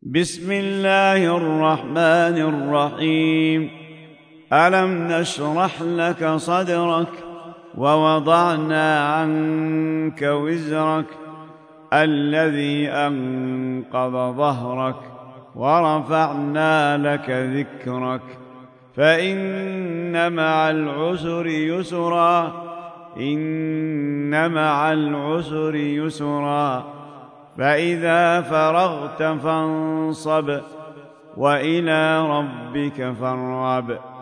بسم الله الرحمن الرحيم. ألم نشرح لك صدرك ووضعنا عنك وزرك الذي أنقض ظهرك ورفعنا لك ذكرك فإن مع العسر يسرا إن مع العسر يسرا فإذا فرغت فانصب وإلى ربك فارغب.